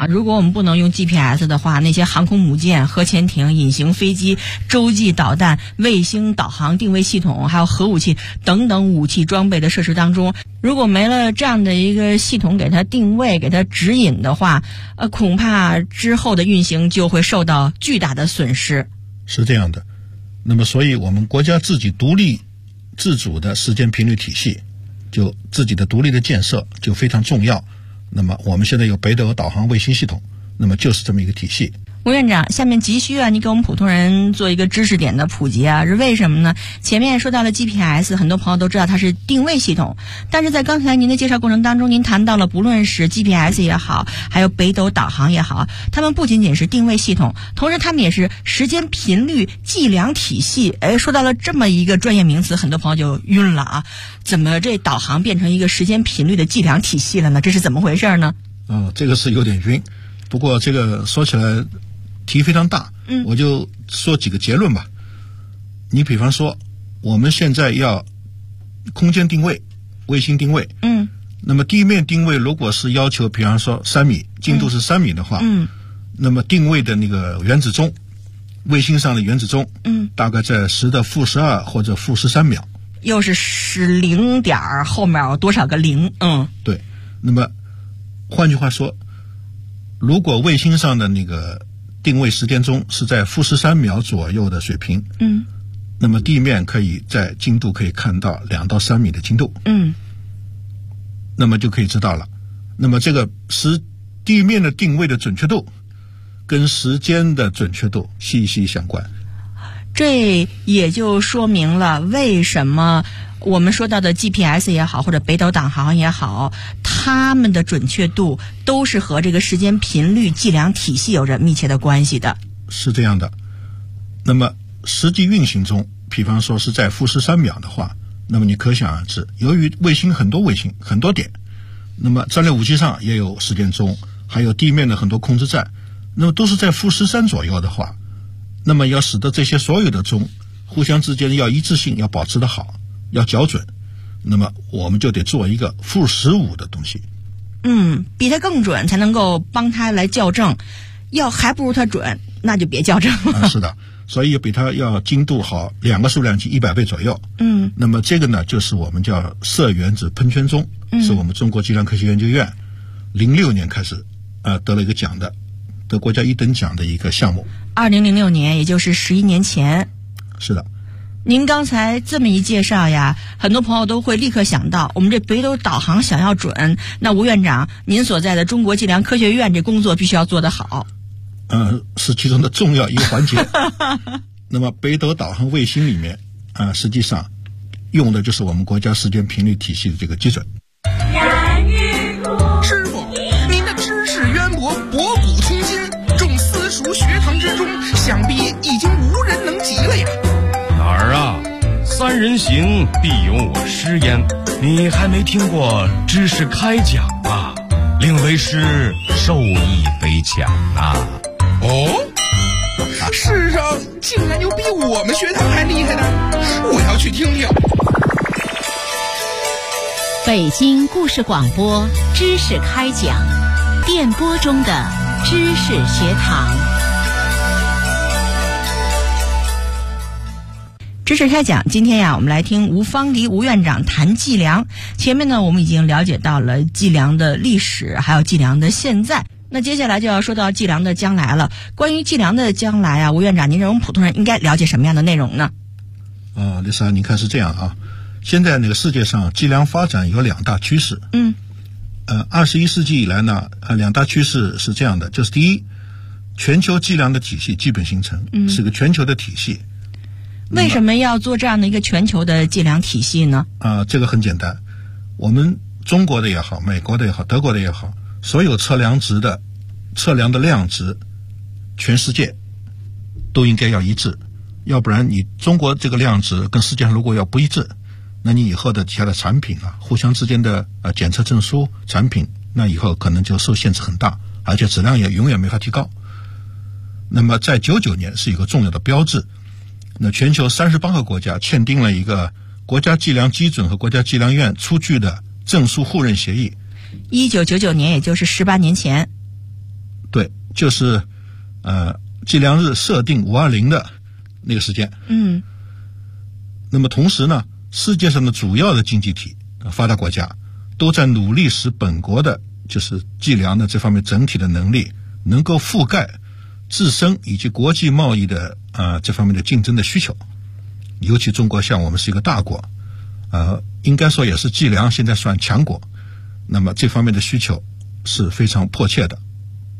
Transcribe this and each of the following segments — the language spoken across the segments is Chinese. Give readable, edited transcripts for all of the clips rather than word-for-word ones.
如果我们不能用 GPS 的话，那些航空母舰、核潜艇、隐形飞机、洲际导弹、卫星导航定位系统，还有核武器等等武器装备的设施当中，如果没了这样的一个系统给它定位、给它指引的话，恐怕之后的运行就会受到巨大的损失。 是这样的。那么所以我们国家自己独立自主的时间频率体系，就自己的独立的建设就非常重要。那么我们现在有北斗导航卫星系统，那么就是这么一个体系。 吴院长，下面急需你给我们普通人做一个知识点的普及是为什么呢？前面说到了 GPS， 很多朋友都知道它是定位系统，但是在刚才您的介绍过程当中，您谈到了不论是 GPS 也好，还有北斗导航也好，它们不仅仅是定位系统，同时它们也是时间频率计量体系。说到了这么一个专业名词，很多朋友就晕了怎么这导航变成一个时间频率的计量体系了呢？这是怎么回事呢？ 这个是有点晕，不过这个说起来题非常大，我就说几个结论吧。你比方说，我们现在要空间定位、卫星定位，那么地面定位如果是要求，比方说3米，精度是3米的话，那么定位的那个原子钟，卫星上的原子钟，大概在10的-12或者-13秒， 又是0点后面有多少个零？ 对。那么换句话说，如果卫星上的那个定位时间钟是在-13秒左右的水平，那么地面可以在精度可以看到2到3米的精度，那么就可以知道了。那么这个地面的定位的准确度跟时间的准确度息息相关。 这也就说明了为什么我们说到的 GPS 也好，或者北斗导航也好，它们的准确度都是和这个时间频率计量体系有着密切的关系的。 是这样的。那么实际运行中，比方说是在-13秒的话，那么你可想而知，由于很多卫星很多点，那么战略武器上也有时间钟，还有地面的很多控制站，那么都是在-13左右的话，那么要使得这些所有的钟互相之间要一致性，要保持得好，要校准，那么我们就得做一个-15的东西。 比它更准才能够帮它来校正，还不如它准，那就别校正了。 是的，所以比它要精度好2个数量级100倍左右。那么这个呢，就是我们叫射原子喷泉钟，是我们中国计量科学研究院06年开始得了一个奖的，得国家1等奖的一个项目。 2006年，也就是11年前。 是的。 您刚才这么一介绍很多朋友都会立刻想到，我们这北斗导航想要准，那吴院长您所在的中国计量科学院这工作必须要做得好。 是其中的重要一个环节。那么北斗导航卫星里面实际上用的就是我们国家时间频率体系的这个基准。 师傅，您的知识渊博，博古通今，众私塾学堂之中，想必已经无人能及了呀。 哪儿啊？3人行必有我师焉，你还没听过知识开讲啊？令为师受益匪浅啊。 世上竟然有比我们学堂还厉害的，我要去听听。 北京故事广播知识开讲，电波中的知识学堂。 知识开讲，今天我们来听吴方迪吴院长谈计量。前面呢，我们已经了解到了计量的历史，还有计量的现在。那接下来就要说到计量的将来了。关于计量的将来吴院长，您认为我们普通人应该了解什么样的内容呢？ 丽莎，你看是这样现在那个世界上计量发展有2大趋势。21世纪以来呢，2大趋势是这样的，就是第一，全球计量的体系基本形成，是个全球的体系。 为什么要做这样的一个全球的计量体系呢？ 这个很简单，我们中国的也好，美国的也好，德国的也好，所有测量的量值，全世界都应该要一致，要不然你中国这个量值跟世界上如果要不一致，那你以后的其他的产品互相之间的检测证书产品，那以后可能就受限制很大，而且质量也永远没法提高。那么在99年是一个重要的标志，那全球38个国家签订了一个国家计量基准和国家计量院出具的证书互认协议。 1999年，也就是18年前。 对，就是计量日设定520的那个时间。那么同时呢，世界上的主要的经济体发达国家都在努力使本国的就是计量的这方面整体的能力能够覆盖自身以及国际贸易的这方面的竞争的需求。尤其中国像我们是一个大国，应该说也是计量现在算强国，那么这方面的需求是非常迫切的。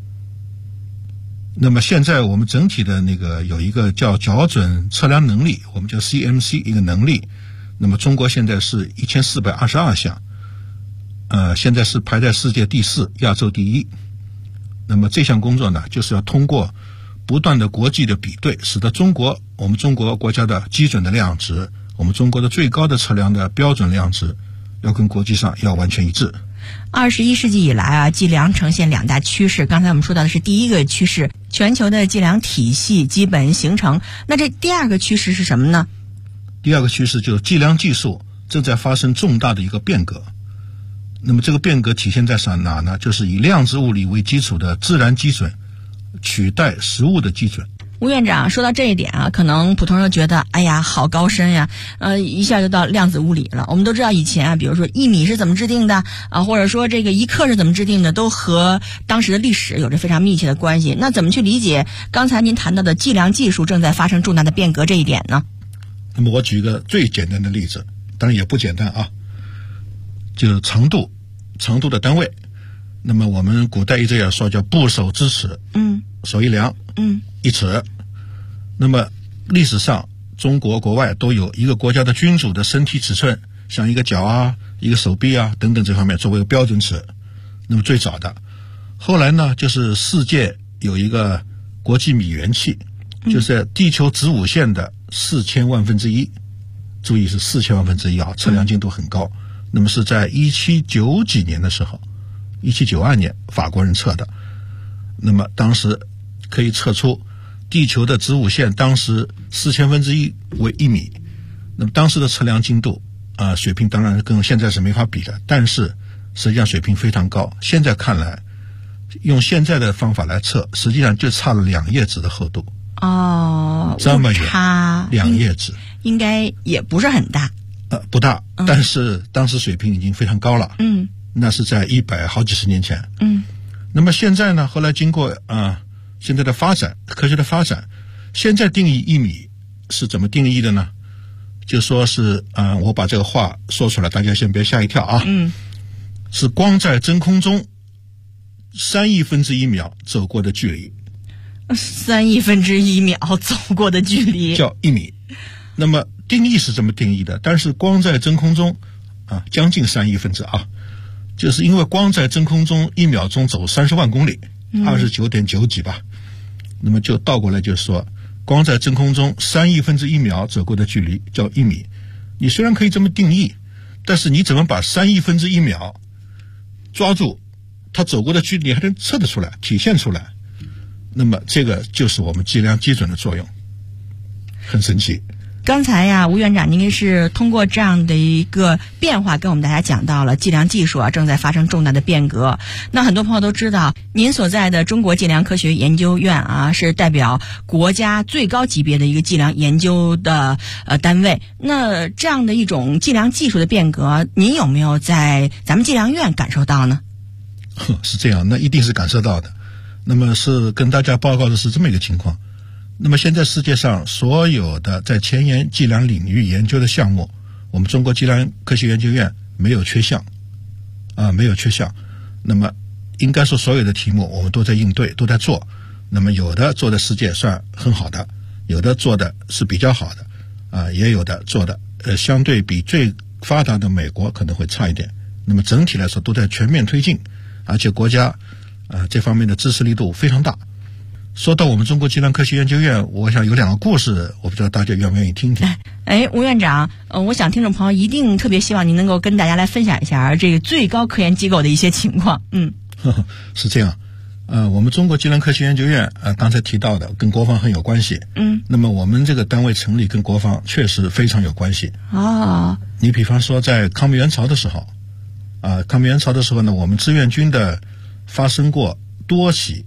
那么现在我们整体的那个有一个叫校准测量能力，我们叫 CMC 一个能力，那么中国现在是1422项，现在是排在世界第4，亚洲第1。那么这项工作呢，就是要通过不断的国际的比对，使得我们中国国家的基准的量值，我们中国的最高的测量的标准量值，要跟国际上要完全一致。 21世纪以来计量呈现2大趋势。刚才我们说到的是第一个趋势，全球的计量体系基本形成。那这第二个趋势是什么呢？ 第二个趋势就是计量技术正在发生重大的一个变革。那么这个变革体现在哪呢？就是以量子物理为基础的自然基准取代实物的基准。 吴院长说到这一点可能普通人觉得哎呀好高深呀，一下就到量子物理了。我们都知道以前比如说1米是怎么制定的或者说这个1克是怎么制定的，都和当时的历史有着非常密切的关系。那怎么去理解刚才您谈到的计量技术正在发生重大的变革这一点呢？ 那么我举一个最简单的例子，当然也不简单就是长度的单位。那么我们古代一直也说叫部首之尺，手一量，1尺。那么历史上中国国外都有一个国家的君主的身体尺寸，像一个脚一个手臂等等这方面作为标准尺。那么最早的，后来呢就是世界有一个国际米原器，就是地球子午线的4000万分之一，注意是4000万分之一测量精度很高。那么是在1790几年的时候，1792年法国人测的。那么当时可以测出地球的子午线当时4000分之一为1米。那么当时的测量精度水平当然跟现在是没法比的，但是实际上水平非常高。现在看来用现在的方法来测，实际上就差了2页纸的厚度。这么远，2页纸应该也不是很大。 不大，但是当时水平已经非常高了。那是在100好几十年前。那么现在呢，后来经过现在的发展，科学的发展，现在定义1米是怎么定义的呢？就说是我把这个话说出来，大家先别吓一跳是光在真空中3亿分之1秒走过的距离。 3亿分之1秒走过的距离叫1米。那么定义是这么定义的，但是光在真空中将近3亿分之就是因为光在真空中1秒钟走30万公里，29.9几吧。那么就倒过来就是说，光在真空中3亿分之1秒走过的距离叫1米。你虽然可以这么定义，但是你怎么把3亿分之1秒抓住它走过的距离还能测得出来，体现出来？那么这个就是我们计量基准的作用，很神奇。 刚才吴院长您是通过这样的一个变化跟我们大家讲到了计量技术正在发生重大的变革。那很多朋友都知道您所在的中国计量科学研究院是代表国家最高级别的一个计量研究的单位。那这样的一种计量技术的变革，您有没有在咱们计量院感受到呢？ 是这样，那一定是感受到的。那么是跟大家报告的是这么一个情况。那么现在世界上所有的在前沿计量领域研究的项目，我们中国计量科学研究院没有缺项没有缺项。那么应该说所有的题目我们都在应对，都在做。那么有的做的世界算很好的，有的做的是比较好的也有的做的相对比最发达的美国可能会差一点。那么整体来说都在全面推进，而且国家这方面的支持力度非常大。说到我们中国计量科学研究院，我想有2个故事，我不知道大家愿不愿意听听。 吴院长，我想听众朋友一定特别希望您能够跟大家来分享一下这个最高科研机构的一些情况。 是这样，我们中国计量科学研究院刚才提到的跟国防很有关系。那么我们这个单位成立跟国防确实非常有关系。你比方说在抗美援朝的时候呢，我们志愿军的发生过多起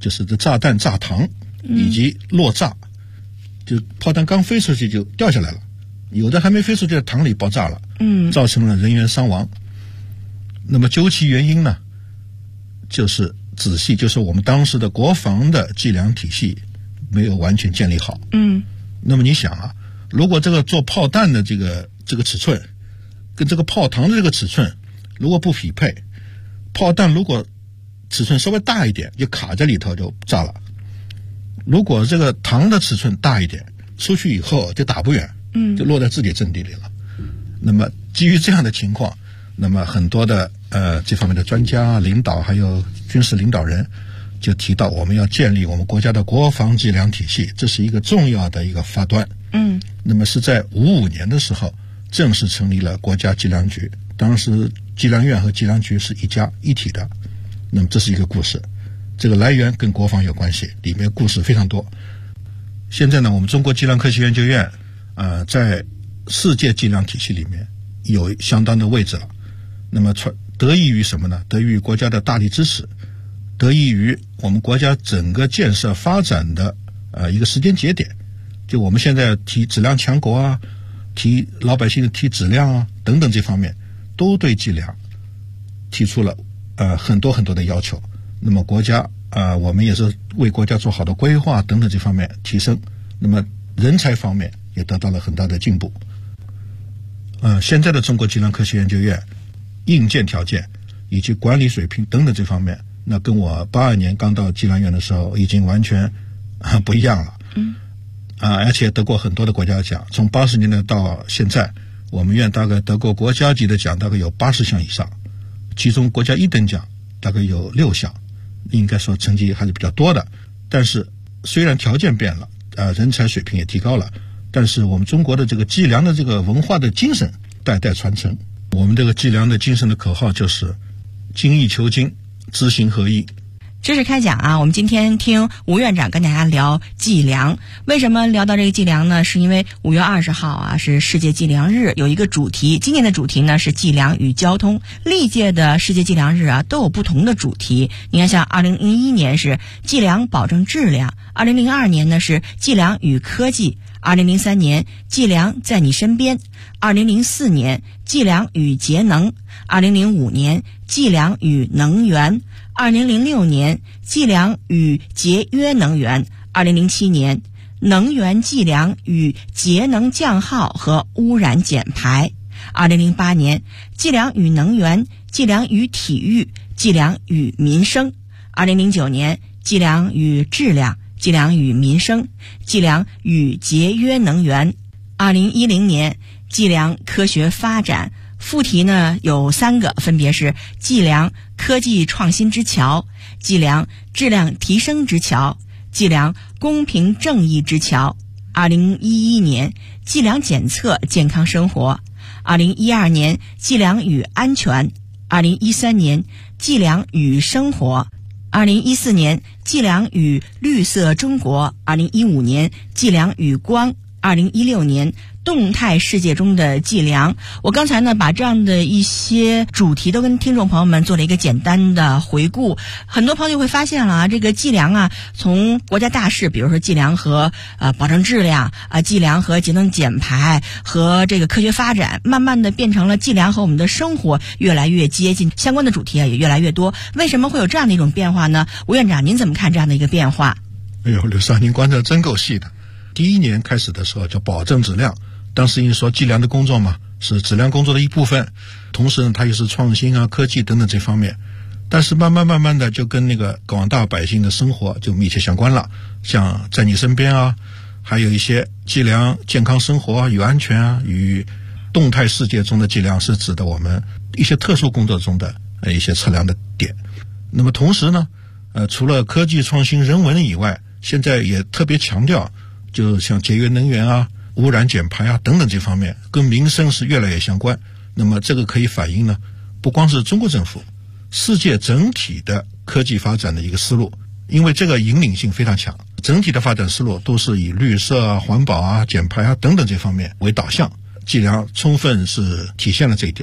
就是这炸弹炸膛以及落炸，就炮弹刚飞出去就掉下来了，有的还没飞出去的膛里爆炸了，造成了人员伤亡。那么究其原因呢，就是我们当时的国防的计量体系没有完全建立好。那么你想啊，如果这个做炮弹的这个尺寸跟这个炮膛的这个尺寸如果不匹配，炮弹如果尺寸稍微大一点就卡在里头就炸了，如果这个膛的尺寸大一点，出去以后就打不远，就落在自己阵地里了。那么基于这样的情况，那么很多的这方面的专家领导还有军事领导人就提到，我们要建立我们国家的国防计量体系，这是一个重要的一个发端。那么是在55年的时候正式成立了国家计量局，当时计量院和计量局是一家一体的。那么这是一个故事，这个来源跟国防有关系，里面故事非常多。现在呢，我们中国计量科学研究院在世界计量体系里面有相当的位置了。那么得益于什么呢？得益于国家的大力支持，得益于我们国家整个建设发展的一个时间节点。就我们现在提质量强国啊，提老百姓提质量啊等等这方面，都对计量提出了很多很多的要求。那么国家我们也是为国家做好的规划等等这方面提升，那么人才方面也得到了很大的进步。现在的中国计量科学研究院硬件条件以及管理水平等等这方面，那跟我82年刚到计量院的时候已经完全不一样了。而且得过很多的国家奖，从80年代到现在，我们院大概得过国家级的奖大概有80项以上，其中国家一等奖大概有6项，应该说成绩还是比较多的。但是虽然条件变了，人才水平也提高了，但是我们中国的这个计量的这个文化的精神代代传承。我们这个计量的精神的口号就是精益求精，知行合一。 知识开讲啊，我们今天听吴院长跟大家聊计量。为什么聊到这个计量呢？是因为5月20号啊是世界计量日，有一个主题，今年的主题呢是计量与交通。历届的世界计量日啊都有不同的主题。你看，像2001年是计量保证质量，2002年呢是计量与科技，2003年计量在你身边，2004年计量与节能，2005年计量与能源，2006年计量与节约能源，2007年能源计量与节能降耗和污染减排，2008年计量与能源，计量与体育，计量与民生，2009年计量与质量，计量与民生，计量与节约能源，2010年计量科学发展。副题呢有3个，分别是计量科技创新之桥，计量质量提升之桥，计量公平正义之桥。2011年计量检测健康生活，2012年计量与安全，2013年计量与生活，2014年计量与绿色中国，2015年计量与光，2016年动态世界中的计量。我刚才呢把这样的一些主题都跟听众朋友们做了一个简单的回顾，很多朋友会发现了这个计量啊，从国家大事，比如说计量和保证质量计量和节能减排和这个科学发展，慢慢的变成了计量和我们的生活越来越接近，相关的主题也越来越多。为什么会有这样的一种变化呢？吴院长，您怎么看这样的一个变化？ 哎呦，刘少，您观察真够细的。第1年开始的时候叫保证质量，当时因为说计量的工作嘛，是质量工作的一部分，同时呢它也是创新啊科技等等这方面。但是慢慢的就跟那个广大百姓的生活就密切相关了，像在你身边啊，还有一些计量健康生活啊与安全啊，与动态世界中的计量是指的我们一些特殊工作中的一些测量的点。那么同时呢除了科技创新人文以外，现在也特别强调就像节约能源啊、污染减排啊等等这方面，跟民生是越来越相关。那么这个可以反映呢，不光是中国政府，世界整体的科技发展的一个思路，因为这个引领性非常强，整体的发展思路都是以绿色啊、环保啊、减排啊等等这方面为导向，计量充分是体现了这一点。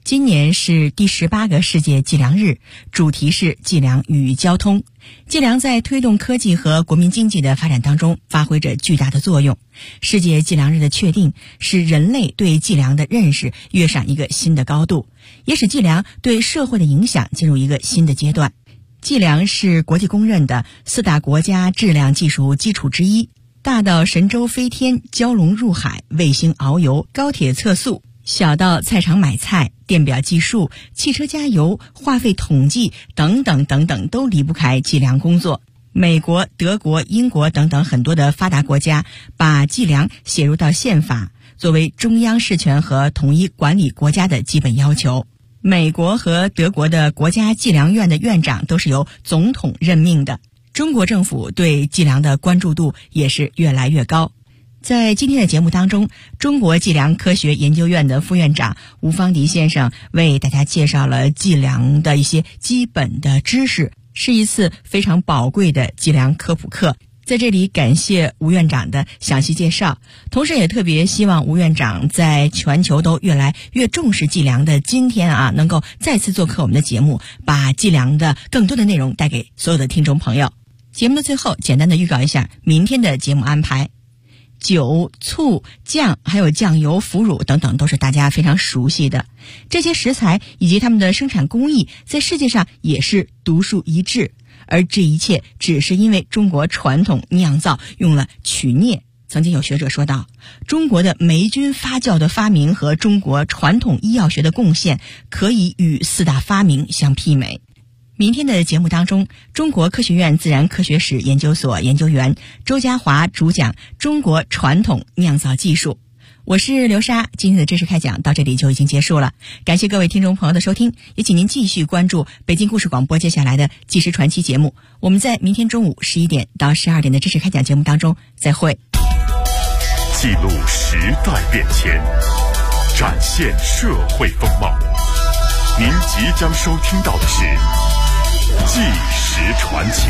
今年是第18个世界计量日，主题是计量与交通。计量在推动科技和国民经济的发展当中发挥着巨大的作用。世界计量日的确定，使人类对计量的认识跃上一个新的高度，也使计量对社会的影响进入一个新的阶段。计量是国际公认的4大国家质量技术基础之一，大到神舟飞天、蛟龙入海、卫星遨游、高铁测速，小到菜场买菜、电表计数、汽车加油、话费统计等等等等，都离不开计量工作。美国、德国、英国等等很多的发达国家把计量写入到宪法，作为中央事权和统一管理国家的基本要求。美国和德国的国家计量院的院长都是由总统任命的。中国政府对计量的关注度也是越来越高。在今天的节目当中，中国计量科学研究院的副院长吴方迪先生为大家介绍了计量的一些基本的知识，是一次非常宝贵的计量科普课。在这里感谢吴院长的详细介绍，同时也特别希望吴院长在全球都越来越重视计量的今天能够再次做客我们的节目，把计量的更多的内容带给所有的听众朋友。节目的最后简单的预告一下明天的节目安排。酒、醋、酱还有酱油、腐乳等等都是大家非常熟悉的，这些食材以及它们的生产工艺在世界上也是独树一帜，而这一切只是因为中国传统酿造用了曲镍。曾经有学者说道，中国的霉菌发酵的发明和中国传统医药学的贡献可以与4大发明相媲美。明天的节目当中，中国科学院自然科学史研究所研究员周家华主讲中国传统酿造技术。我是刘莎，今天的知识开讲到这里就已经结束了，感谢各位听众朋友的收听，也请您继续关注北京故事广播接下来的纪实传奇节目。我们在明天中午11点到12点的知识开讲节目当中再会。 记录时代变迁，展现社会风貌。您即将收听到的是纪实传奇。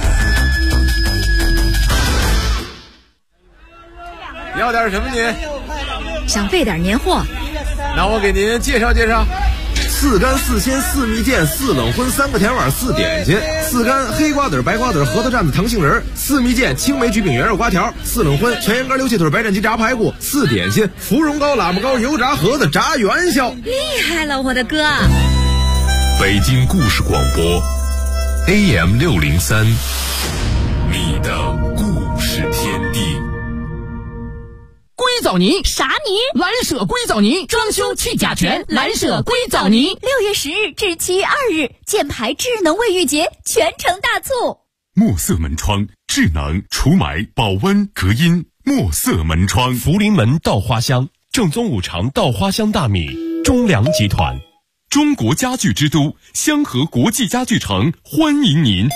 要点什么您？ 想备点年货。 那我给您介绍介绍。 4干4鲜4蜜饯4冷荤3个甜碗4点心，4干黑瓜子白瓜子核桃蘸子糖杏仁，4蜜饯青梅橘饼圆肉瓜条，4冷荤全羊肝溜气腿白斩鸡炸排骨，4点心芙蓉糕喇叭糕油炸盒子炸元宵。 厉害了，我的哥！ 北京故事广播 AM 603，你的故事天地。 硅藻泥啥泥？ 蓝舍硅藻泥，装修去甲醛，蓝舍硅藻泥。 6月10日至7月2日，箭牌智能卫浴节全城大促。 墨色门窗，智能除霾、保温、隔音。墨色门窗， 福临门稻花香，正宗五常稻花香大米，中粮集团。 中国家具之都香河国际家具城欢迎您。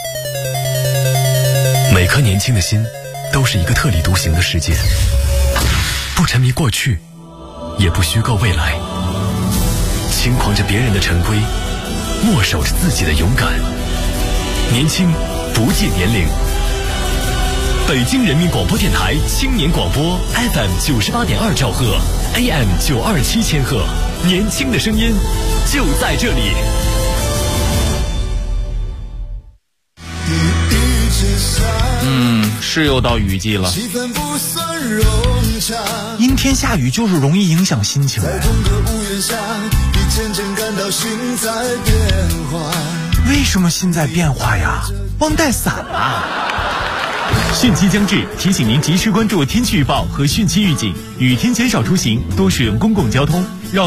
每颗年轻的心都是一个特立独行的世界，不沉迷过去，也不虚构未来，轻狂着别人的陈规，默守着自己的勇敢。年轻不计年龄。北京人民广播电台青年广播 FM 98.2兆赫 AM 927千赫，年轻的声音就在这里。 是又到雨季了， 阴天下雨就是容易影响心情。为什么心在变化呀？忘带伞了。 汛期将至，提醒您及时关注天气预报和汛期预警，雨天减少出行，多使用公共交通，绕